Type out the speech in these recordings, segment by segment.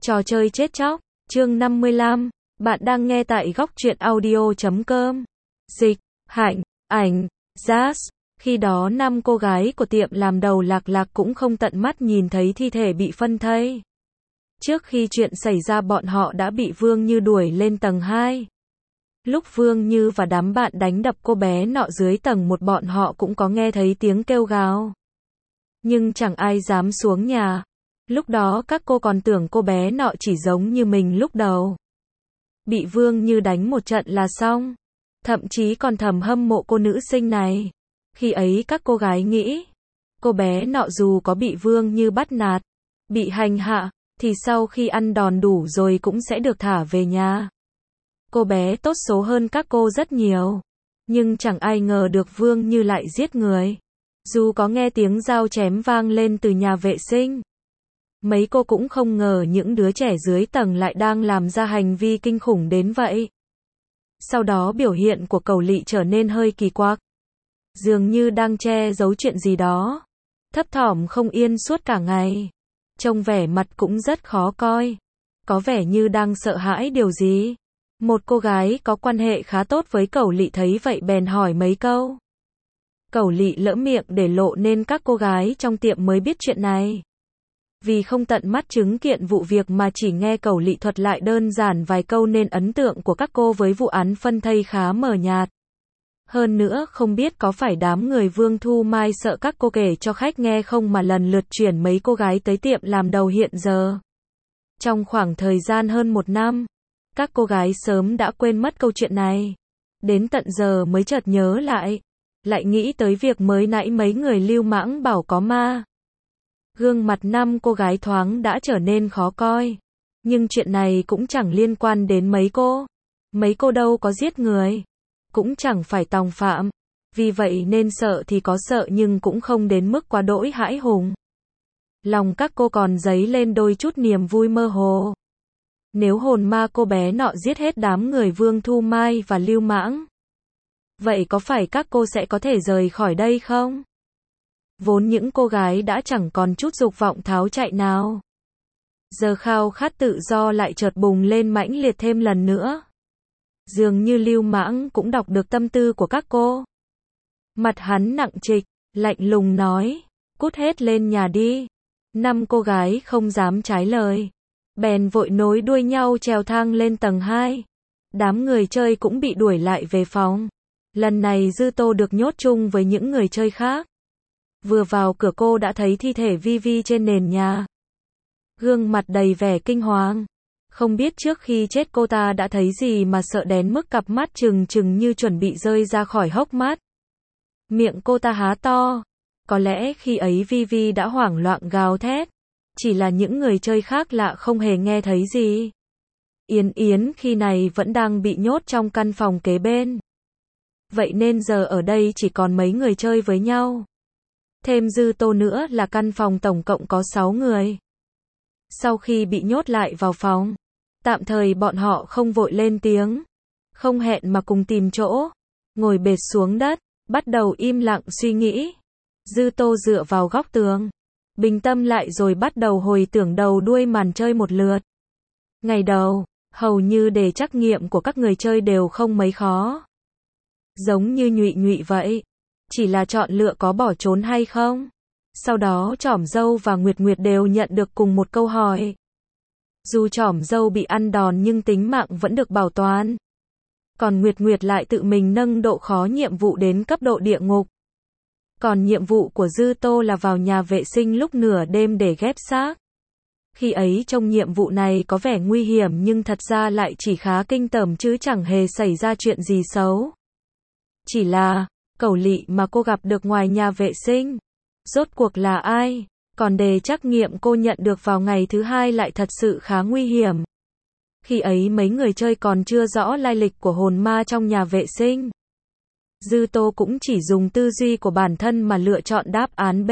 Trò chơi chết chóc, chương 55, bạn đang nghe tại góc truyện audio.com. Dịch, Hạnh, ảnh, Jazz. Khi đó 5 cô gái của tiệm làm đầu lạc lạc cũng không tận mắt nhìn thấy thi thể bị phân thây. Trước khi chuyện xảy ra bọn họ đã bị Vương Như đuổi lên tầng 2. Lúc Vương Như và đám bạn đánh đập cô bé nọ dưới tầng 1 bọn họ cũng có nghe thấy tiếng kêu gào. Nhưng chẳng ai dám xuống nhà. Lúc đó các cô còn tưởng cô bé nọ chỉ giống như mình lúc đầu. Bị Vương Như đánh một trận là xong. Thậm chí còn thầm hâm mộ cô nữ sinh này. Khi ấy các cô gái nghĩ, cô bé nọ dù có bị Vương Như bắt nạt, bị hành hạ, thì sau khi ăn đòn đủ rồi cũng sẽ được thả về nhà. Cô bé tốt số hơn các cô rất nhiều. Nhưng chẳng ai ngờ được Vương Như lại giết người. Dù có nghe tiếng dao chém vang lên từ nhà vệ sinh, mấy cô cũng không ngờ những đứa trẻ dưới tầng lại đang làm ra hành vi kinh khủng đến vậy. Sau đó biểu hiện của Cẩu Lị trở nên hơi kỳ quặc. Dường như đang che giấu chuyện gì đó. Thấp thỏm không yên suốt cả ngày. Trông vẻ mặt cũng rất khó coi. Có vẻ như đang sợ hãi điều gì. Một cô gái có quan hệ khá tốt với Cẩu Lị thấy vậy bèn hỏi mấy câu. Cẩu Lị lỡ miệng để lộ nên các cô gái trong tiệm mới biết chuyện này. Vì không tận mắt chứng kiến vụ việc mà chỉ nghe Cẩu Lị thuật lại đơn giản vài câu nên ấn tượng của các cô với vụ án phân thây khá mờ nhạt. Hơn nữa không biết có phải đám người Vương Thu Mai sợ các cô kể cho khách nghe không mà lần lượt chuyển mấy cô gái tới tiệm làm đầu hiện giờ. Trong khoảng thời gian hơn 1 năm, các cô gái sớm đã quên mất câu chuyện này. Đến tận giờ mới chợt nhớ lại nghĩ tới việc mới nãy mấy người lưu mãng bảo có ma. Gương mặt 5 cô gái thoáng đã trở nên khó coi. Nhưng chuyện này cũng chẳng liên quan đến mấy cô. Mấy cô đâu có giết người. Cũng chẳng phải tòng phạm. Vì vậy nên sợ thì có sợ nhưng cũng không đến mức quá đỗi hãi hùng. Lòng các cô còn dấy lên đôi chút niềm vui mơ hồ. Nếu hồn ma cô bé nọ giết hết đám người Vương Thu Mai và lưu mãng, vậy có phải các cô sẽ có thể rời khỏi đây không? Vốn những cô gái đã chẳng còn chút dục vọng tháo chạy nào. Giờ khao khát tự do lại chợt bùng lên mãnh liệt thêm lần nữa. Dường như lưu mãng cũng đọc được tâm tư của các cô. Mặt hắn nặng trịch, lạnh lùng nói, cút hết lên nhà đi. 5 cô gái không dám trái lời. Bèn vội nối đuôi nhau trèo thang lên tầng 2. Đám người chơi cũng bị đuổi lại về phòng. Lần này Dư Tô được nhốt chung với những người chơi khác. Vừa vào cửa cô đã thấy thi thể Vi Vi trên nền nhà. Gương mặt đầy vẻ kinh hoàng. Không biết trước khi chết cô ta đã thấy gì mà sợ đến mức cặp mắt trừng trừng như chuẩn bị rơi ra khỏi hốc mắt. Miệng cô ta há to. Có lẽ khi ấy Vi Vi đã hoảng loạn gào thét. Chỉ là những người chơi khác lạ không hề nghe thấy gì. Yến Yến khi này vẫn đang bị nhốt trong căn phòng kế bên. Vậy nên giờ ở đây chỉ còn mấy người chơi với nhau. Thêm Dư Tô nữa là căn phòng tổng cộng có 6 người. Sau khi bị nhốt lại vào phòng, tạm thời bọn họ không vội lên tiếng. Không hẹn mà cùng tìm chỗ. Ngồi bệt xuống đất, bắt đầu im lặng suy nghĩ. Dư Tô dựa vào góc tường. Bình tâm lại rồi bắt đầu hồi tưởng đầu đuôi màn chơi một lượt. Ngày đầu, hầu như đề trắc nghiệm của các người chơi đều không mấy khó. Giống như Nhụy Nhụy vậy. Chỉ là chọn lựa có bỏ trốn hay không. Sau đó Trỏm Dâu và Nguyệt Nguyệt đều nhận được cùng một câu hỏi. Dù Trỏm Dâu bị ăn đòn nhưng tính mạng vẫn được bảo toàn. Còn Nguyệt Nguyệt lại tự mình nâng độ khó nhiệm vụ đến cấp độ địa ngục. Còn nhiệm vụ của Dư Tô là vào nhà vệ sinh lúc nửa đêm để ghép xác. Khi ấy trong nhiệm vụ này có vẻ nguy hiểm nhưng thật ra lại chỉ khá kinh tởm chứ chẳng hề xảy ra chuyện gì xấu. Chỉ là, Cẩu Lị mà cô gặp được ngoài nhà vệ sinh. Rốt cuộc là ai? Còn đề trắc nghiệm cô nhận được vào ngày thứ 2 lại thật sự khá nguy hiểm. Khi ấy mấy người chơi còn chưa rõ lai lịch của hồn ma trong nhà vệ sinh. Dư Tô cũng chỉ dùng tư duy của bản thân mà lựa chọn đáp án B.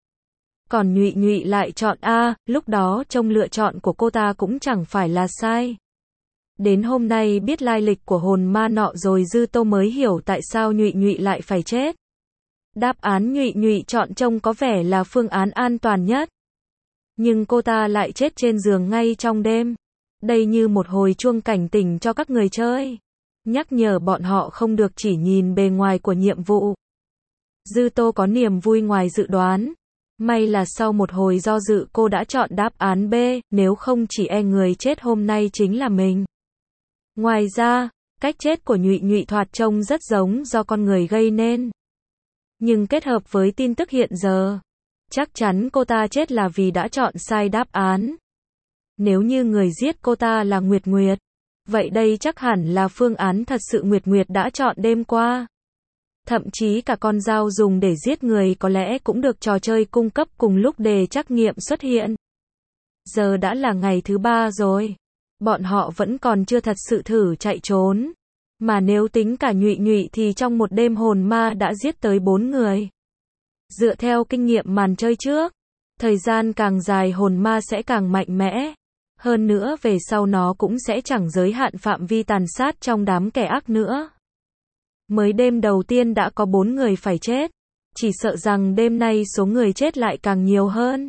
Còn Nhụy Nhụy lại chọn A, lúc đó trông lựa chọn của cô ta cũng chẳng phải là sai. Đến hôm nay biết lai lịch của hồn ma nọ rồi Dư Tô mới hiểu tại sao Nhụy Nhụy lại phải chết. Đáp án Nhụy Nhụy chọn trông có vẻ là phương án an toàn nhất. Nhưng cô ta lại chết trên giường ngay trong đêm. Đây như một hồi chuông cảnh tỉnh cho các người chơi. Nhắc nhở bọn họ không được chỉ nhìn bề ngoài của nhiệm vụ. Dư Tô có niềm vui ngoài dự đoán. May là sau một hồi do dự cô đã chọn đáp án B, nếu không chỉ e người chết hôm nay chính là mình. Ngoài ra, cách chết của Nhụy Nhụy thoạt trông rất giống do con người gây nên. Nhưng kết hợp với tin tức hiện giờ, chắc chắn cô ta chết là vì đã chọn sai đáp án. Nếu như người giết cô ta là Nguyệt Nguyệt, vậy đây chắc hẳn là phương án thật sự Nguyệt Nguyệt đã chọn đêm qua. Thậm chí cả con dao dùng để giết người có lẽ cũng được trò chơi cung cấp cùng lúc đề trắc nghiệm xuất hiện. Giờ đã là ngày thứ 3 rồi. Bọn họ vẫn còn chưa thật sự thử chạy trốn. Mà nếu tính cả Nhụy Nhụy thì trong một đêm hồn ma đã giết tới 4 người. Dựa theo kinh nghiệm màn chơi trước, thời gian càng dài hồn ma sẽ càng mạnh mẽ. Hơn nữa về sau nó cũng sẽ chẳng giới hạn phạm vi tàn sát trong đám kẻ ác nữa. Mới đêm đầu tiên đã có 4 người phải chết. Chỉ sợ rằng đêm nay số người chết lại càng nhiều hơn.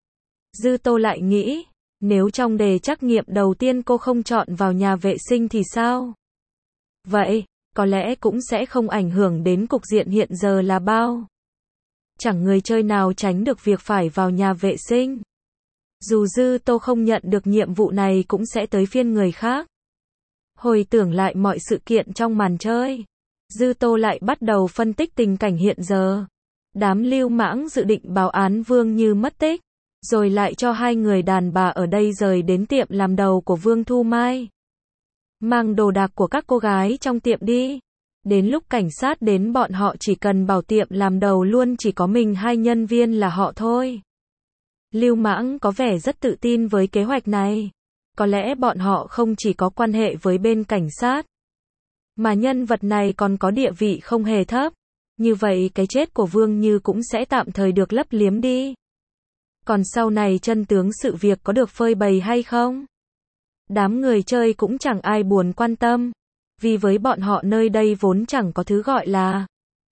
Dư Tô lại nghĩ, nếu trong đề trắc nghiệm đầu tiên cô không chọn vào nhà vệ sinh thì sao? Vậy, có lẽ cũng sẽ không ảnh hưởng đến cục diện hiện giờ là bao. Chẳng người chơi nào tránh được việc phải vào nhà vệ sinh. Dù Dư Tô không nhận được nhiệm vụ này cũng sẽ tới phiên người khác. Hồi tưởng lại mọi sự kiện trong màn chơi, Dư Tô lại bắt đầu phân tích tình cảnh hiện giờ. Đám lưu mãng dự định báo án Vương Như mất tích, rồi lại cho 2 người đàn bà ở đây rời đến tiệm làm đầu của Vương Thu Mai. Mang đồ đạc của các cô gái trong tiệm đi. Đến lúc cảnh sát đến bọn họ chỉ cần bảo tiệm làm đầu luôn chỉ có mình 2 nhân viên là họ thôi. Lưu mãng có vẻ rất tự tin với kế hoạch này. Có lẽ bọn họ không chỉ có quan hệ với bên cảnh sát, mà nhân vật này còn có địa vị không hề thấp. Như vậy cái chết của Vương Như cũng sẽ tạm thời được lấp liếm đi. Còn sau này chân tướng sự việc có được phơi bày hay không? Đám người chơi cũng chẳng ai buồn quan tâm. Vì với bọn họ nơi đây vốn chẳng có thứ gọi là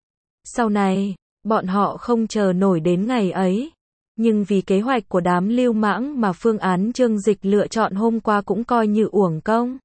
sau này, bọn họ không chờ nổi đến ngày ấy. Nhưng vì kế hoạch của đám lưu mãng mà phương án Trương Dịch lựa chọn hôm qua cũng coi như uổng công.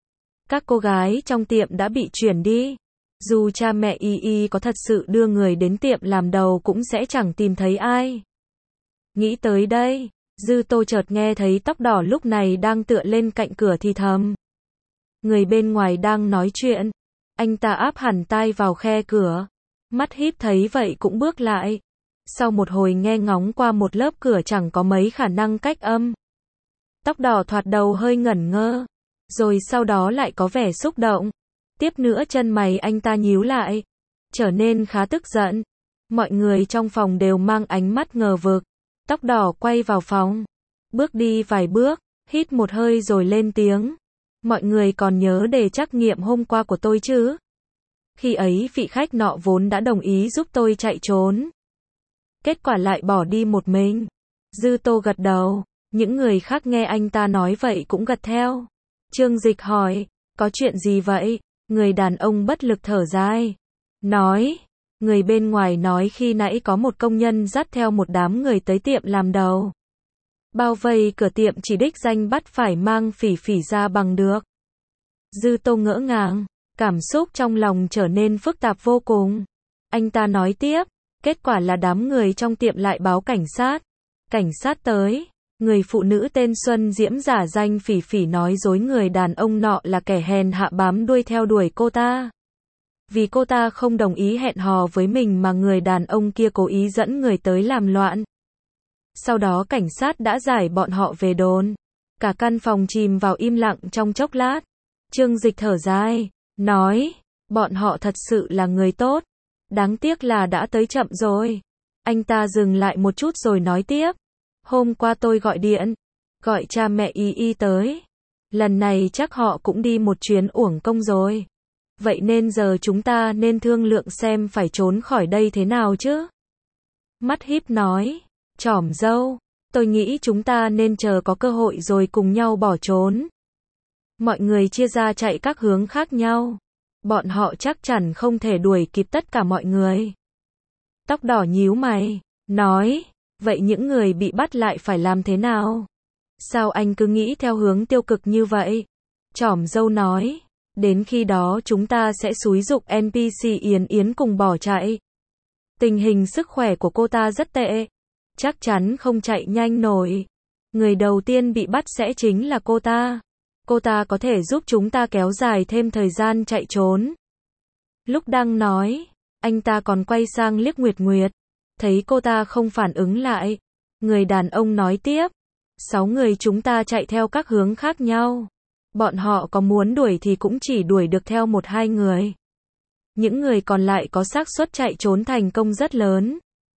Các cô gái trong tiệm đã bị chuyển đi. Dù cha mẹ Y có thật sự đưa người đến tiệm làm đầu cũng sẽ chẳng tìm thấy ai. Nghĩ tới đây, Dư Tô chợt nghe thấy Tóc Đỏ lúc này đang tựa lên cạnh cửa thì thầm. Người bên ngoài đang nói chuyện. Anh ta áp hẳn tai vào khe cửa. Mắt híp thấy vậy cũng bước lại. Sau một hồi nghe ngóng qua một lớp cửa chẳng có mấy khả năng cách âm. Tóc Đỏ thoạt đầu hơi ngẩn ngơ. Rồi sau đó lại có vẻ xúc động. Tiếp nữa chân mày anh ta nhíu lại. Trở nên khá tức giận. Mọi người trong phòng đều mang ánh mắt ngờ vực. Tóc Đỏ quay vào phòng. Bước đi vài bước. Hít một hơi rồi lên tiếng. Mọi người còn nhớ đề trắc nghiệm hôm qua của tôi chứ? Khi ấy vị khách nọ vốn đã đồng ý giúp tôi chạy trốn. Kết quả lại bỏ đi một mình. Dư Tô gật đầu. Những người khác nghe anh ta nói vậy cũng gật theo. Trương Dịch hỏi, có chuyện gì vậy? Người đàn ông bất lực thở dài. Nói, người bên ngoài nói khi nãy có một công nhân dắt theo một đám người tới tiệm làm đầu. Bao vây cửa tiệm chỉ đích danh bắt phải mang Phỉ Phỉ ra bằng được. Dư Tô ngỡ ngàng, cảm xúc trong lòng trở nên phức tạp vô cùng. Anh ta nói tiếp, kết quả là đám người trong tiệm lại báo cảnh sát. Cảnh sát tới, người phụ nữ tên Xuân Diễm giả danh Phỉ Phỉ nói dối người đàn ông nọ là kẻ hèn hạ bám đuôi theo đuổi cô ta. Vì cô ta không đồng ý hẹn hò với mình mà người đàn ông kia cố ý dẫn người tới làm loạn. Sau đó cảnh sát đã giải bọn họ về đồn. Cả căn phòng chìm vào im lặng trong chốc lát. Trương Dịch thở dài, nói, bọn họ thật sự là người tốt. Đáng tiếc là đã tới chậm rồi. Anh ta dừng lại một chút rồi nói tiếp. Hôm qua tôi gọi điện, gọi cha mẹ Y tới. Lần này chắc họ cũng đi một chuyến uổng công rồi. Vậy nên giờ chúng ta nên thương lượng xem phải trốn khỏi đây thế nào chứ? Mắt híp nói, trỏm dâu, tôi nghĩ chúng ta nên chờ có cơ hội rồi cùng nhau bỏ trốn. Mọi người chia ra chạy các hướng khác nhau. Bọn họ chắc chắn không thể đuổi kịp tất cả mọi người. Tóc Đỏ nhíu mày, nói, Vậy những người bị bắt lại phải làm thế nào? Sao anh cứ nghĩ theo hướng tiêu cực như vậy? Trỏm dâu nói, đến khi đó chúng ta sẽ xúi giục NPC Yến Yến cùng bỏ chạy. Tình hình sức khỏe của cô ta rất tệ, chắc chắn không chạy nhanh nổi. Người đầu tiên bị bắt sẽ chính là cô ta. Cô ta có thể giúp chúng ta kéo dài thêm thời gian chạy trốn. Lúc đang nói, anh ta còn quay sang liếc Nguyệt Nguyệt. Thấy cô ta không phản ứng lại, người đàn ông nói tiếp, 6 người chúng ta chạy theo các hướng khác nhau. Bọn họ có muốn đuổi thì cũng chỉ đuổi được theo 1-2 người. Những người còn lại có xác suất chạy trốn thành công rất lớn.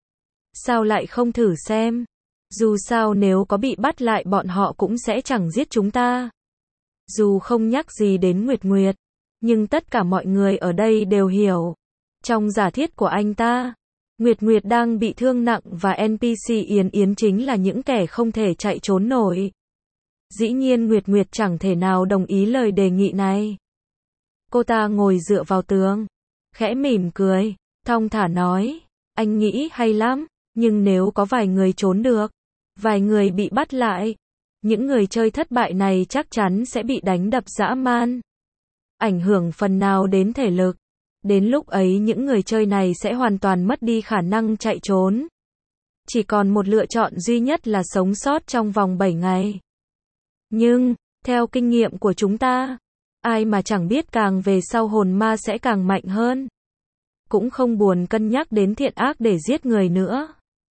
Sao lại không thử xem? Dù sao nếu có bị bắt lại bọn họ cũng sẽ chẳng giết chúng ta. Dù không nhắc gì đến Nguyệt Nguyệt, nhưng tất cả mọi người ở đây đều hiểu. Trong giả thiết của anh ta, Nguyệt Nguyệt đang bị thương nặng và NPC Yến Yến chính là những kẻ không thể chạy trốn nổi. Dĩ nhiên Nguyệt Nguyệt chẳng thể nào đồng ý lời đề nghị này. Cô ta ngồi dựa vào tường, khẽ mỉm cười, thong thả nói, anh nghĩ hay lắm, nhưng nếu có vài người trốn được, vài người bị bắt lại, những người chơi thất bại này chắc chắn sẽ bị đánh đập dã man, ảnh hưởng phần nào đến thể lực. Đến lúc ấy những người chơi này sẽ hoàn toàn mất đi khả năng chạy trốn. Chỉ còn một lựa chọn duy nhất là sống sót trong vòng 7 ngày. Nhưng, theo kinh nghiệm của chúng ta, ai mà chẳng biết càng về sau hồn ma sẽ càng mạnh hơn. Cũng không buồn cân nhắc đến thiện ác để giết người nữa.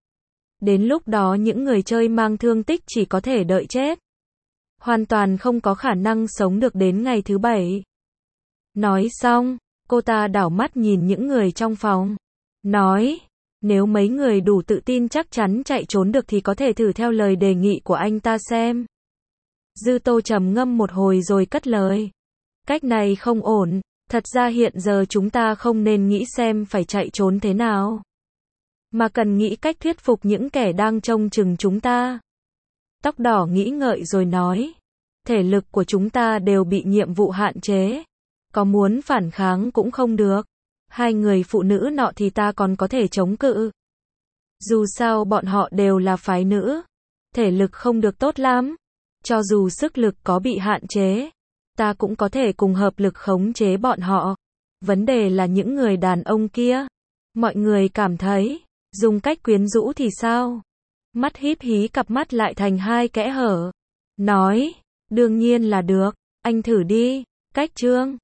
Đến lúc đó những người chơi mang thương tích chỉ có thể đợi chết. Hoàn toàn không có khả năng sống được đến ngày thứ 7. Nói xong, cô ta đảo mắt nhìn những người trong phòng. Nói, nếu mấy người đủ tự tin chắc chắn chạy trốn được thì có thể thử theo lời đề nghị của anh ta xem. Dư Tô trầm ngâm một hồi rồi cất lời. Cách này không ổn, thật ra hiện giờ chúng ta không nên nghĩ xem phải chạy trốn thế nào. Mà cần nghĩ cách thuyết phục những kẻ đang trông chừng chúng ta. Tóc đỏ nghĩ ngợi rồi nói. Thể lực của chúng ta đều bị nhiệm vụ hạn chế. Có muốn phản kháng cũng không được. 2 người phụ nữ nọ thì ta còn có thể chống cự. Dù sao bọn họ đều là phái nữ. Thể lực không được tốt lắm. Cho dù sức lực có bị hạn chế, ta cũng có thể cùng hợp lực khống chế bọn họ. Vấn đề là những người đàn ông kia. Mọi người cảm thấy, dùng cách quyến rũ thì sao? Mắt híp hí cặp mắt lại thành 2 kẽ hở. Nói, đương nhiên là được, anh thử đi. Cách chương